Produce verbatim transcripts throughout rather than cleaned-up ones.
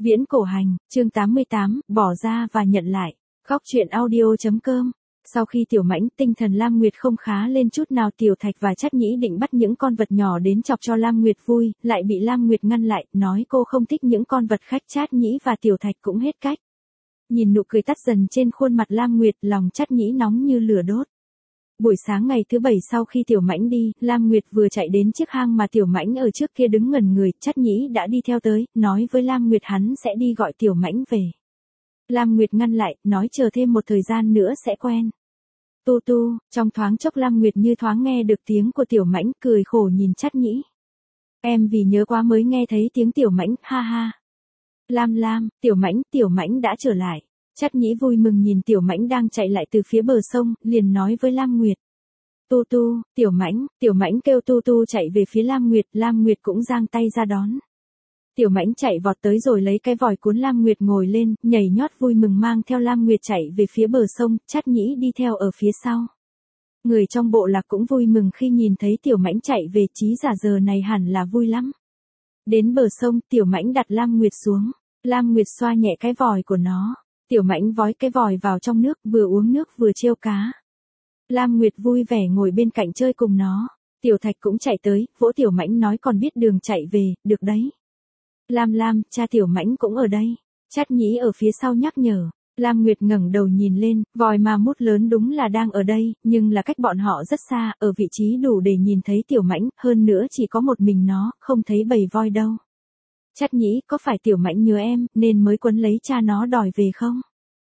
Viễn cổ hành, chương tám mươi tám, bỏ ra và nhận lại. Góc truyện audio.com. Sau khi Tiểu Mãnh, tinh thần Lam Nguyệt không khá lên chút nào, Tiểu Thạch và Trát Nhĩ định bắt những con vật nhỏ đến chọc cho Lam Nguyệt vui, lại bị Lam Nguyệt ngăn lại, nói cô không thích những con vật khách. Trát Nhĩ và Tiểu Thạch cũng hết cách. Nhìn nụ cười tắt dần trên khuôn mặt Lam Nguyệt, lòng Trát Nhĩ nóng như lửa đốt. Buổi sáng ngày thứ bảy sau khi Tiểu Mãnh đi, Lam Nguyệt vừa chạy đến chiếc hang mà Tiểu Mãnh ở trước kia đứng ngẩn người, Trát Nhĩ đã đi theo tới, nói với Lam Nguyệt hắn sẽ đi gọi Tiểu Mãnh về. Lam Nguyệt ngăn lại, nói chờ thêm một thời gian nữa sẽ quen. Tu tu, trong thoáng chốc Lam Nguyệt như thoáng nghe được tiếng của Tiểu Mãnh, cười khổ nhìn Trát Nhĩ. Em vì nhớ quá mới nghe thấy tiếng Tiểu Mãnh, ha ha. Lam Lam, Tiểu Mãnh, Tiểu Mãnh đã trở lại. Trát Nhĩ vui mừng nhìn Tiểu Mãnh đang chạy lại từ phía bờ sông, liền nói với Lam Nguyệt. Tu tu, Tiểu Mãnh, Tiểu Mãnh kêu tu tu chạy về phía Lam Nguyệt, Lam Nguyệt cũng giang tay ra đón. Tiểu Mãnh chạy vọt tới rồi lấy cái vòi cuốn Lam Nguyệt ngồi lên, nhảy nhót vui mừng mang theo Lam Nguyệt chạy về phía bờ sông, Trát Nhĩ đi theo ở phía sau. Người trong bộ lạc cũng vui mừng khi nhìn thấy Tiểu Mãnh chạy về, Chí Giả giờ này hẳn là vui lắm. Đến bờ sông, Tiểu Mãnh đặt Lam Nguyệt xuống, Lam Nguyệt xoa nhẹ cái vòi của nó. Tiểu Mãnh vói cái vòi vào trong nước, vừa uống nước vừa trêu cá. Lam Nguyệt vui vẻ ngồi bên cạnh chơi cùng nó. Tiểu Thạch cũng chạy tới, vỗ Tiểu Mãnh nói còn biết đường chạy về, được đấy. Lam Lam, cha Tiểu Mãnh cũng ở đây. Trát Nhĩ ở phía sau nhắc nhở. Lam Nguyệt ngẩng đầu nhìn lên, vòi ma mút lớn đúng là đang ở đây, nhưng là cách bọn họ rất xa, ở vị trí đủ để nhìn thấy Tiểu Mãnh, hơn nữa chỉ có một mình nó, không thấy bầy voi đâu. Trát Nhĩ, có phải Tiểu Mãnh nhớ em, nên mới quấn lấy cha nó đòi về không?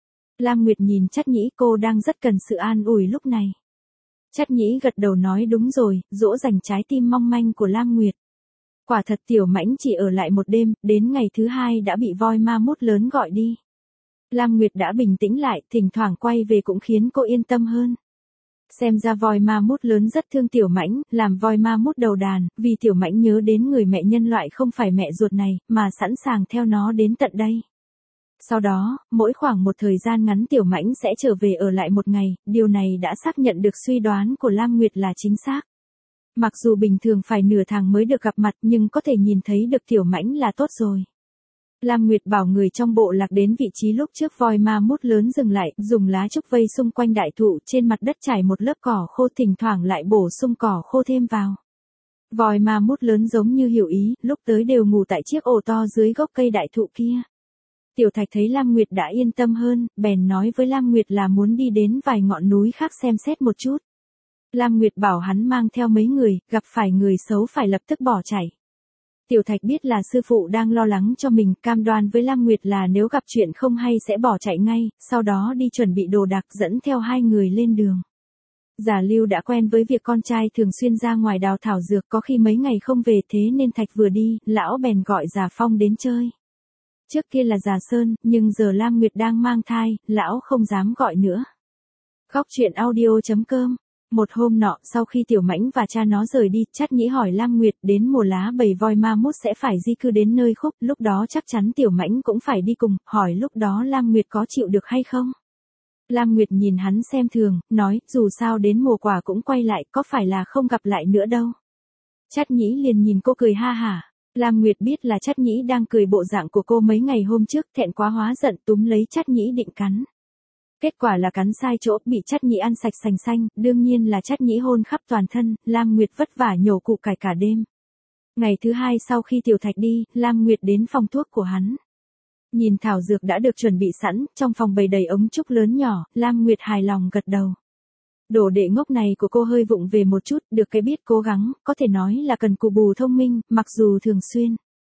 Lam Nguyệt nhìn Trát Nhĩ, cô đang rất cần sự an ủi lúc này. Trát Nhĩ gật đầu nói đúng rồi, dỗ dành trái tim mong manh của Lam Nguyệt. Quả thật Tiểu Mãnh chỉ ở lại một đêm, đến ngày thứ hai đã bị voi ma mút lớn gọi đi. Lam Nguyệt đã bình tĩnh lại, thỉnh thoảng quay về cũng khiến cô yên tâm hơn. Xem ra voi ma mút lớn rất thương Tiểu Mãnh, làm voi ma mút đầu đàn, vì Tiểu Mãnh nhớ đến người mẹ nhân loại không phải mẹ ruột này, mà sẵn sàng theo nó đến tận đây. Sau đó, mỗi khoảng một thời gian ngắn Tiểu Mãnh sẽ trở về ở lại một ngày, điều này đã xác nhận được suy đoán của Lam Nguyệt là chính xác. Mặc dù bình thường phải nửa tháng mới được gặp mặt nhưng có thể nhìn thấy được Tiểu Mãnh là tốt rồi. Lam Nguyệt bảo người trong bộ lạc đến vị trí lúc trước voi ma mút lớn dừng lại, dùng lá trúc vây xung quanh đại thụ, trên mặt đất trải một lớp cỏ khô, thỉnh thoảng lại bổ sung cỏ khô thêm vào. Voi ma mút lớn giống như hiểu ý, lúc tới đều ngủ tại chiếc ổ to dưới gốc cây đại thụ kia. Tiểu Thạch thấy Lam Nguyệt đã yên tâm hơn, bèn nói với Lam Nguyệt là muốn đi đến vài ngọn núi khác xem xét một chút. Lam Nguyệt bảo hắn mang theo mấy người, gặp phải người xấu phải lập tức bỏ chạy. Tiểu Thạch biết là sư phụ đang lo lắng cho mình, cam đoan với Lam Nguyệt là nếu gặp chuyện không hay sẽ bỏ chạy ngay, sau đó đi chuẩn bị đồ đạc dẫn theo hai người lên đường. Già Lưu đã quen với việc con trai thường xuyên ra ngoài đào thảo dược, có khi mấy ngày không về, thế nên Thạch vừa đi, lão bèn gọi Già Phong đến chơi. Trước kia là Già Sơn, nhưng giờ Lam Nguyệt đang mang thai, lão không dám gọi nữa. Góc truyện audio.com. Một hôm nọ, sau khi Tiểu Mãnh và cha nó rời đi, Trát Nhĩ hỏi Lam Nguyệt, đến mùa lá bầy voi ma mút sẽ phải di cư đến nơi khúc, lúc đó chắc chắn Tiểu Mãnh cũng phải đi cùng, hỏi lúc đó Lam Nguyệt có chịu được hay không? Lam Nguyệt nhìn hắn xem thường, nói, dù sao đến mùa quả cũng quay lại, có phải là không gặp lại nữa đâu. Trát Nhĩ liền nhìn cô cười ha hả. Lam Nguyệt biết là Trát Nhĩ đang cười bộ dạng của cô mấy ngày hôm trước, thẹn quá hóa giận túm lấy Trát Nhĩ định cắn. Kết quả là cắn sai chỗ, bị Trát Nhĩ ăn sạch sành xanh, đương nhiên là Trát Nhĩ hôn khắp toàn thân, Lam Nguyệt vất vả nhổ củ cải cả đêm. Ngày thứ hai sau khi Tiểu Thạch đi, Lam Nguyệt đến phòng thuốc của hắn. Nhìn thảo dược đã được chuẩn bị sẵn, trong phòng bày đầy ống trúc lớn nhỏ, Lam Nguyệt hài lòng gật đầu. Đồ đệ ngốc này của cô hơi vụng về một chút, được cái biết cố gắng, có thể nói là cần cù bù thông minh, mặc dù thường xuyên.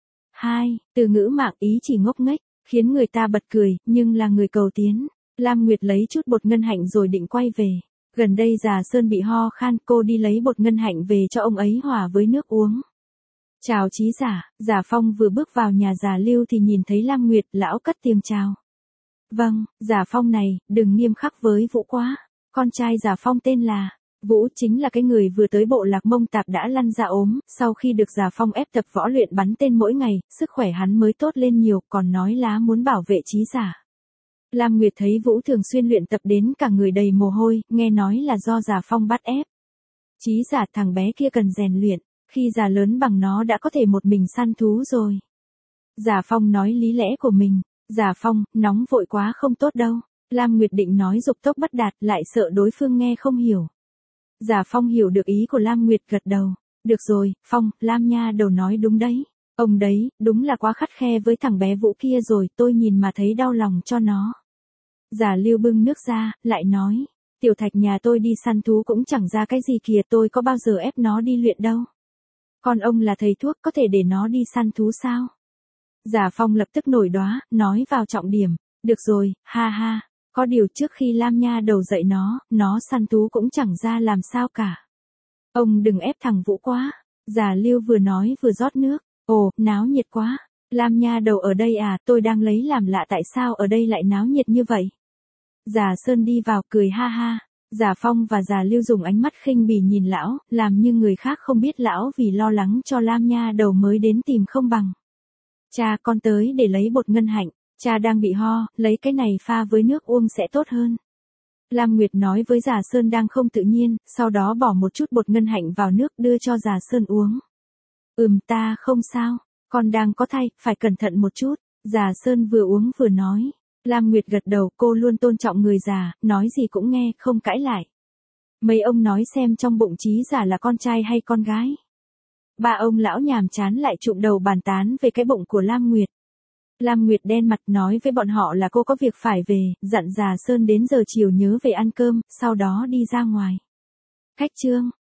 hai. Từ ngữ mạng ý chỉ ngốc nghếch, khiến người ta bật cười, nhưng là người cầu tiến. Lam Nguyệt lấy chút bột ngân hạnh rồi định quay về. Gần đây Già Sơn bị ho khan, cô đi lấy bột ngân hạnh về cho ông ấy hòa với nước uống. Chào Chí Giả, Già Phong vừa bước vào nhà Già Lưu thì nhìn thấy Lam Nguyệt, lão cất tiếng chào. Vâng, Già Phong này, đừng nghiêm khắc với Vũ quá. Con trai Già Phong tên là Vũ, chính là cái người vừa tới bộ lạc Mông Tạp đã lăn ra ốm, sau khi được Già Phong ép tập võ luyện bắn tên mỗi ngày, sức khỏe hắn mới tốt lên nhiều, còn nói lá muốn bảo vệ Chí Giả. Lam Nguyệt thấy Vũ thường xuyên luyện tập đến cả người đầy mồ hôi, nghe nói là do Già Phong bắt ép. Chí Giả thằng bé kia cần rèn luyện, khi già lớn bằng nó đã có thể một mình săn thú rồi. Giả Phong nói lý lẽ của mình. Giả Phong, nóng vội quá không tốt đâu. Lam Nguyệt định nói dục tốc bất đạt, lại sợ đối phương nghe không hiểu. Giả Phong hiểu được ý của Lam Nguyệt, gật đầu. Được rồi, Phong, Lam nha đầu nói đúng đấy. Ông đấy, đúng là quá khắt khe với thằng bé Vũ kia rồi, tôi nhìn mà thấy đau lòng cho nó. Giả Lưu bưng nước ra, lại nói. Tiểu Thạch nhà tôi đi săn thú cũng chẳng ra cái gì kìa, tôi có bao giờ ép nó đi luyện đâu. Còn ông là thầy thuốc, có thể để nó đi săn thú sao? Giả Phong lập tức nổi đoá, nói vào trọng điểm. Được rồi, ha ha. Có điều trước khi Lam nha đầu dạy nó, nó săn thú cũng chẳng ra làm sao cả. Ông đừng ép thằng Vũ quá. Giả Lưu vừa nói vừa rót nước. Ồ, náo nhiệt quá. Lam nha đầu ở đây à, tôi đang lấy làm lạ tại sao ở đây lại náo nhiệt như vậy. Giả Sơn đi vào cười ha ha. Giả Phong và Giả Lưu dùng ánh mắt khinh bỉ nhìn lão, làm như người khác không biết lão vì lo lắng cho Lam nha đầu mới đến tìm không bằng. Cha, con tới để lấy bột ngân hạnh. Cha đang bị ho, lấy cái này pha với nước uống sẽ tốt hơn. Lam Nguyệt nói với Giả Sơn đang không tự nhiên, sau đó bỏ một chút bột ngân hạnh vào nước đưa cho Giả Sơn uống. Ừm, ta không sao, con đang có thai, phải cẩn thận một chút. Giả Sơn vừa uống vừa nói. Lam Nguyệt gật đầu, cô luôn tôn trọng người già, nói gì cũng nghe, không cãi lại. Mấy ông nói xem trong bụng Trí Giả là con trai hay con gái. Ba ông lão nhàm chán lại chụm đầu bàn tán về cái bụng của Lam Nguyệt. Lam Nguyệt đen mặt nói với bọn họ là cô có việc phải về, dặn Giả Sơn đến giờ chiều nhớ về ăn cơm, sau đó đi ra ngoài. Khách trương.